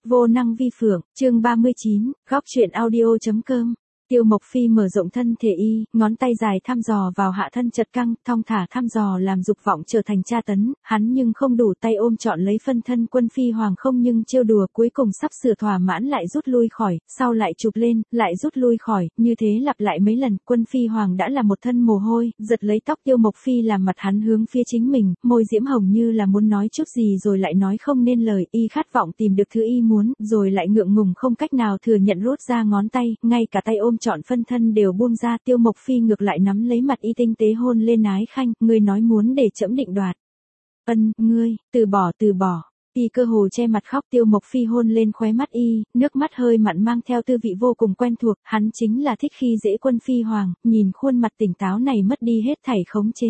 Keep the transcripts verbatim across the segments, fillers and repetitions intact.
Vô năng vi phượng, chương ba mươi chín, góc truyện audio.com. Tiêu Mộc Phi mở rộng thân thể y, ngón tay dài thăm dò vào hạ thân chật căng, thong thả thăm dò làm dục vọng trở thành tra tấn, hắn nhưng không đủ tay ôm trọn lấy phân thân Quân Phi Hoàng không nhưng trêu đùa cuối cùng sắp sửa thỏa mãn lại rút lui khỏi, sau lại chụp lên, lại rút lui khỏi, như thế lặp lại mấy lần, Quân Phi Hoàng đã là một thân mồ hôi, giật lấy tóc Tiêu Mộc Phi làm mặt hắn hướng phía chính mình, môi diễm hồng như là muốn nói chút gì rồi lại nói không nên lời, y khát vọng tìm được thứ y muốn, rồi lại ngượng ngùng không cách nào thừa nhận rút ra ngón tay, ngay cả tay ôm trọn phân thân đều buông ra. Tiêu Mộc Phi ngược lại nắm lấy mặt y tinh tế hôn lên ái khanh, ngươi nói muốn để trẫm định đoạt. Ân, ngươi, từ bỏ từ bỏ. Y cơ hồ che mặt khóc. Tiêu Mộc Phi hôn lên khóe mắt y, nước mắt hơi mặn mang theo tư vị vô cùng quen thuộc, hắn chính là thích khi dễ Quân Phi Hoàng, nhìn khuôn mặt tỉnh táo này mất đi hết thảy khống chế.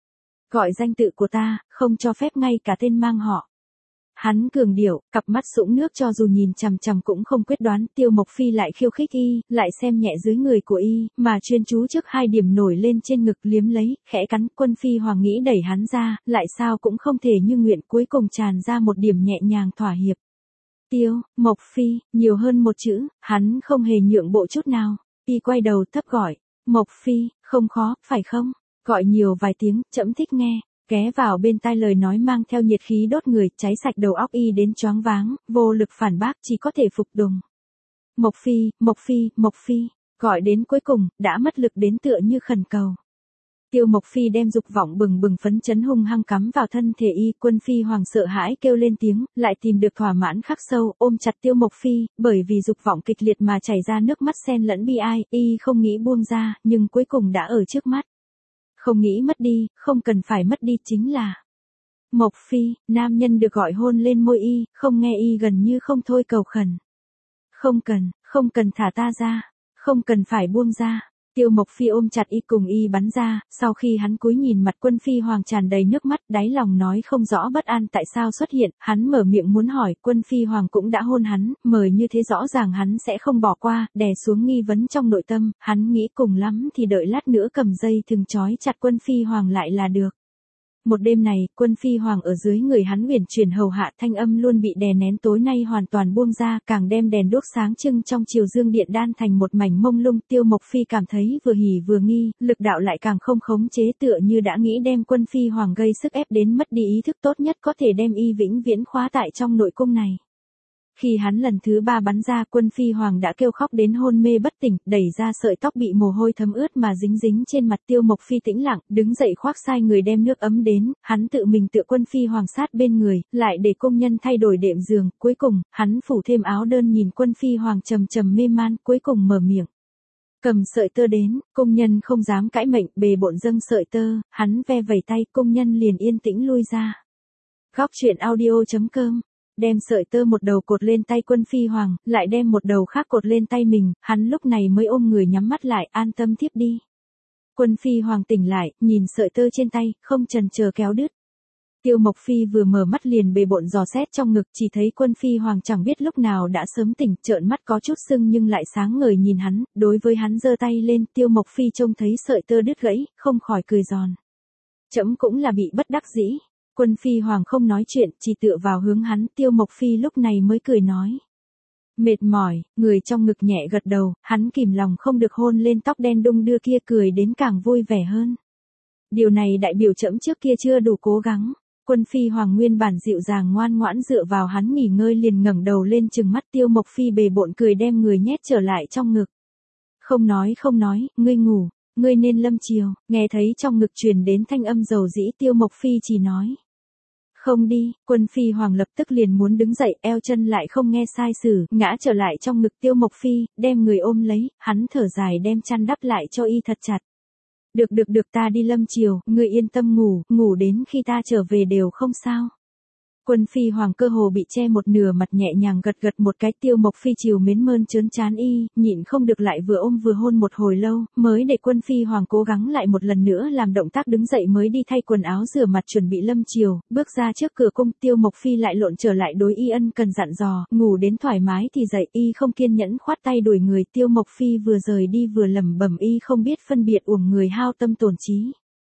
Gọi danh tự của ta, không cho phép ngay cả tên mang họ. Hắn cường điệu, cặp mắt sũng nước cho dù nhìn chằm chằm cũng không quyết đoán. Tiêu Mộc Phi lại khiêu khích y, lại xem nhẹ dưới người của y, mà chuyên chú trước hai điểm nổi lên trên ngực liếm lấy, khẽ cắn. Quân Phi Hoàng nghĩ đẩy hắn ra, lại sao cũng không thể như nguyện, cuối cùng tràn ra một điểm nhẹ nhàng thỏa hiệp. Tiêu Mộc Phi, nhiều hơn một chữ, hắn không hề nhượng bộ chút nào. Y quay đầu thấp gọi, Mộc Phi, không khó, phải không? Gọi nhiều vài tiếng, trẫm thích nghe. Ghé vào bên tai lời nói mang theo nhiệt khí đốt người, cháy sạch đầu óc y đến choáng váng, vô lực phản bác, chỉ có thể phục tùng. Mộc Phi, Mộc Phi, Mộc Phi, gọi đến cuối cùng, đã mất lực đến tựa như khẩn cầu. Tiêu Mộc Phi đem dục vọng bừng bừng phấn chấn hung hăng cắm vào thân thể y. Quân Phi Hoàng sợ hãi kêu lên tiếng, lại tìm được thỏa mãn khắc sâu, ôm chặt Tiêu Mộc Phi, bởi vì dục vọng kịch liệt mà chảy ra nước mắt xen lẫn bi ai, y không nghĩ buông ra, nhưng cuối cùng đã ở trước mắt. Không nghĩ mất đi, không cần phải mất đi chính là. Mộc Phi, nam nhân được gọi hôn lên môi y, không nghe y gần như không thôi cầu khẩn. Không cần, không cần thả ta ra, không cần phải buông ra. Tiêu Mộc Phi ôm chặt y cùng y bắn ra, sau khi hắn cúi nhìn mặt Quân Phi Hoàng tràn đầy nước mắt, đáy lòng nói không rõ bất an tại sao xuất hiện, hắn mở miệng muốn hỏi, Quân Phi Hoàng cũng đã hôn hắn, mời như thế rõ ràng hắn sẽ không bỏ qua, đè xuống nghi vấn trong nội tâm, hắn nghĩ cùng lắm thì đợi lát nữa cầm dây thừng trói chặt Quân Phi Hoàng lại là được. Một đêm này, Quân Phi Hoàng ở dưới người hắn uyển chuyển hầu hạ, thanh âm luôn bị đè nén tối nay hoàn toàn buông ra, càng đem đèn đuốc sáng trưng trong chiều dương điện đan thành một mảnh mông lung. Tiêu Mộc Phi cảm thấy vừa hỉ vừa nghi, lực đạo lại càng không khống chế, tựa như đã nghĩ đem Quân Phi Hoàng gây sức ép đến mất đi ý thức tốt nhất có thể đem y vĩnh viễn khóa tại trong nội cung này. Khi hắn lần thứ ba bắn ra, Quân Phi Hoàng đã kêu khóc đến hôn mê bất tỉnh, đẩy ra sợi tóc bị mồ hôi thấm ướt mà dính dính trên mặt. Tiêu Mộc Phi tĩnh lặng, đứng dậy khoác sai người đem nước ấm đến, hắn tự mình tựa Quân Phi Hoàng sát bên người, lại để công nhân thay đổi đệm giường, cuối cùng, hắn phủ thêm áo đơn nhìn Quân Phi Hoàng trầm trầm mê man, cuối cùng mở miệng. Cầm sợi tơ đến, công nhân không dám cãi mệnh, bề bộn dâng sợi tơ, hắn ve vẩy tay, công nhân liền yên tĩnh lui ra. Góc truyện audio.com. Đem sợi tơ một đầu cột lên tay Quân Phi Hoàng, lại đem một đầu khác cột lên tay mình, hắn lúc này mới ôm người nhắm mắt lại, an tâm thiếp đi. Quân Phi Hoàng tỉnh lại, nhìn sợi tơ trên tay, không chần chờ kéo đứt. Tiêu Mộc Phi vừa mở mắt liền bề bộn dò xét trong ngực, chỉ thấy Quân Phi Hoàng chẳng biết lúc nào đã sớm tỉnh, trợn mắt có chút sưng nhưng lại sáng ngời nhìn hắn, đối với hắn giơ tay lên. Tiêu Mộc Phi trông thấy sợi tơ đứt gãy, không khỏi cười giòn. Trẫm cũng là bị bất đắc dĩ. Quân Phi Hoàng không nói chuyện, chỉ tựa vào hướng hắn. Tiêu Mộc Phi lúc này mới cười nói. Mệt mỏi, người trong ngực nhẹ gật đầu, hắn kìm lòng không được hôn lên tóc đen đung đưa kia, cười đến càng vui vẻ hơn. Điều này đại biểu trẫm trước kia chưa đủ cố gắng. Quân Phi Hoàng nguyên bản dịu dàng ngoan ngoãn dựa vào hắn nghỉ ngơi liền ngẩng đầu lên trừng mắt. Tiêu Mộc Phi bề bộn cười đem người nhét trở lại trong ngực. Không nói không nói, ngươi ngủ, ngươi nên lâm chiều. Nghe thấy trong ngực truyền đến thanh âm dầu dĩ, Tiêu Mộc Phi chỉ nói. Không đi. Quân Phi Hoàng lập tức liền muốn đứng dậy, eo chân lại không nghe sai sử, ngã trở lại trong ngực Tiêu Mộc Phi, đem người ôm lấy, hắn thở dài đem chăn đắp lại cho y thật chặt. Được được được, ta đi lâm chiều, ngươi yên tâm ngủ, ngủ đến khi ta trở về đều không sao. Quân Phi Hoàng cơ hồ bị che một nửa mặt, nhẹ nhàng gật gật một cái. Tiêu Mộc Phi chiều mến mơn trớn chán y, nhịn không được lại vừa ôm vừa hôn một hồi lâu, mới để Quân Phi Hoàng cố gắng lại một lần nữa làm động tác đứng dậy mới đi thay quần áo rửa mặt chuẩn bị lâm chiều, bước ra trước cửa cung. Tiêu Mộc Phi lại lộn trở lại đối y ân cần dặn dò, ngủ đến thoải mái thì dậy, y không kiên nhẫn khoát tay đuổi người. Tiêu Mộc Phi vừa rời đi vừa lẩm bẩm y không biết phân biệt, uổng người hao tâm tổn trí.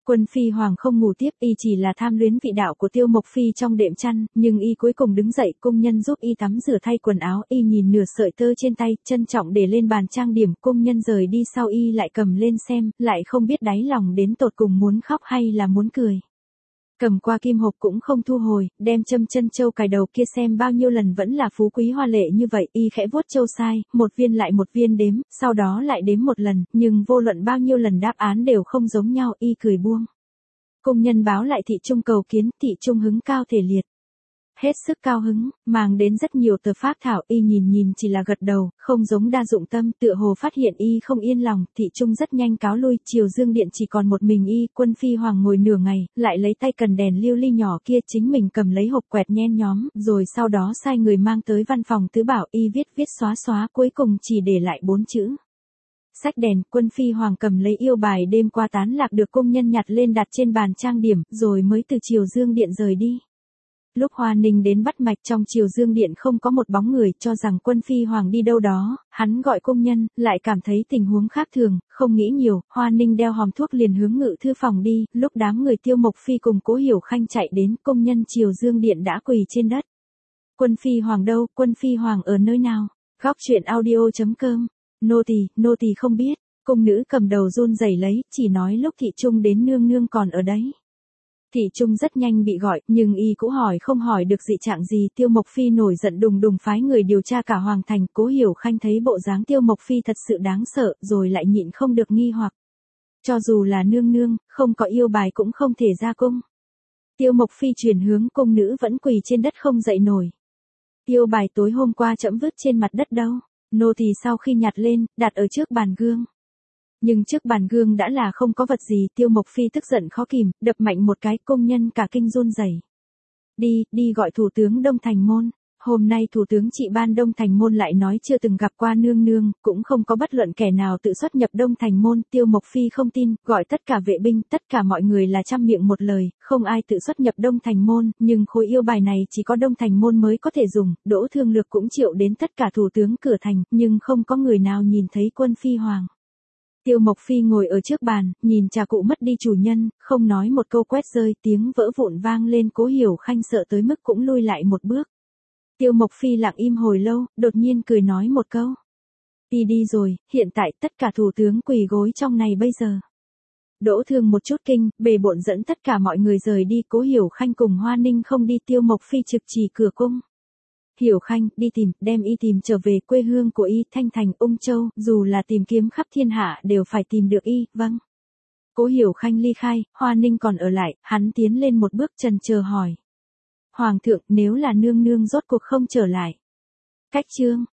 Quân Phi Hoàng không ngủ tiếp, y chỉ là tham luyến vị đạo của Tiêu Mộc Phi trong đệm chăn, nhưng y cuối cùng đứng dậy, cung nhân giúp y tắm rửa thay quần áo, y nhìn nửa sợi tơ trên tay, trân trọng để lên bàn trang điểm, cung nhân rời đi sau y lại cầm lên xem, lại không biết đáy lòng đến tột cùng muốn khóc hay là muốn cười. Cầm qua kim hộp cũng không thu hồi, đem châm chân châu cài đầu kia xem bao nhiêu lần vẫn là phú quý hoa lệ như vậy, y khẽ vuốt châu sai, một viên lại một viên đếm, sau đó lại đếm một lần, nhưng vô luận bao nhiêu lần đáp án đều không giống nhau, y cười buông. Công nhân báo lại thị trung cầu kiến, thị trung hứng cao thể liệt. Hết sức cao hứng, mang đến rất nhiều tờ phác thảo, y nhìn nhìn chỉ là gật đầu, không giống đa dụng tâm, tựa hồ phát hiện y không yên lòng, thị trung rất nhanh cáo lui, Triều Dương Điện chỉ còn một mình y, Quân Phi Hoàng ngồi nửa ngày, lại lấy tay cần đèn lưu ly nhỏ kia, chính mình cầm lấy hộp quẹt nhen nhóm, rồi sau đó sai người mang tới văn phòng tứ bảo, y viết viết xóa xóa, cuối cùng chỉ để lại bốn chữ. Sách đèn. Quân Phi Hoàng cầm lấy yêu bài đêm qua tán lạc được công nhân nhặt lên đặt trên bàn trang điểm, rồi mới từ Triều Dương Điện rời đi. Lúc Hoa Ninh đến bắt mạch trong Triều Dương Điện không có một bóng người, cho rằng Quân Phi Hoàng đi đâu đó, hắn gọi công nhân, lại cảm thấy tình huống khác thường, không nghĩ nhiều, Hoa Ninh đeo hòm thuốc liền hướng ngự thư phòng đi, lúc đám người Tiêu Mộc Phi cùng Cố Hiểu Khanh chạy đến, công nhân Triều Dương Điện đã quỳ trên đất. Quân Phi Hoàng đâu, Quân Phi Hoàng ở nơi nào? Góc truyện audio chấm com. Nô tỳ, nô tỳ không biết, cung nữ cầm đầu run rẩy lấy, chỉ nói lúc thị trung đến nương nương còn ở đấy. Thị trung rất nhanh bị gọi, nhưng y cũng hỏi không hỏi được dị trạng gì, Tiêu Mộc Phi nổi giận đùng đùng phái người điều tra cả hoàng thành, Cố Hiểu Khanh thấy bộ dáng Tiêu Mộc Phi thật sự đáng sợ, rồi lại nhịn không được nghi hoặc. Cho dù là nương nương, không có yêu bài cũng không thể ra cung. Tiêu Mộc Phi chuyển hướng, cung nữ vẫn quỳ trên đất không dậy nổi. Yêu bài tối hôm qua trẫm vứt trên mặt đất đâu? Nô tỳ sau khi nhặt lên, đặt ở trước bàn gương. Nhưng trước bàn gương đã là không có vật gì, Tiêu Mộc Phi tức giận khó kìm, đập mạnh một cái, công nhân cả kinh run rẩy. Đi, đi gọi thủ tướng Đông Thành Môn. Hôm nay thủ tướng trị ban Đông Thành Môn lại nói chưa từng gặp qua nương nương, cũng không có bất luận kẻ nào tự xuất nhập Đông Thành Môn, Tiêu Mộc Phi không tin, gọi tất cả vệ binh, tất cả mọi người là trăm miệng một lời, không ai tự xuất nhập Đông Thành Môn, nhưng khối yêu bài này chỉ có Đông Thành Môn mới có thể dùng, Đỗ Thương Lược cũng triệu đến tất cả thủ tướng cửa thành, nhưng không có người nào nhìn thấy Quân Phi Hoàng. Tiêu Mộc Phi ngồi ở trước bàn, nhìn trà cụ mất đi chủ nhân, không nói một câu, quét rơi, tiếng vỡ vụn vang lên, Cố Hiểu Khanh sợ tới mức cũng lui lại một bước. Tiêu Mộc Phi lặng im hồi lâu, đột nhiên cười nói một câu. Đi đi rồi, hiện tại tất cả thủ tướng quỳ gối trong này bây giờ. Đỗ Thương một chút kinh, bề bộn dẫn tất cả mọi người rời đi, Cố Hiểu Khanh cùng Hoa Ninh không đi, Tiêu Mộc Phi trực chỉ cửa cung. Hiểu Khanh, đi tìm, đem y tìm trở về quê hương của y, Thanh Thành, Ung Châu, dù là tìm kiếm khắp thiên hạ đều phải tìm được y, vâng. Cố Hiểu Khanh ly khai, Hoa Ninh còn ở lại, hắn tiến lên một bước trần chờ hỏi. Hoàng thượng, nếu là nương nương rốt cuộc không trở lại. Cách chương.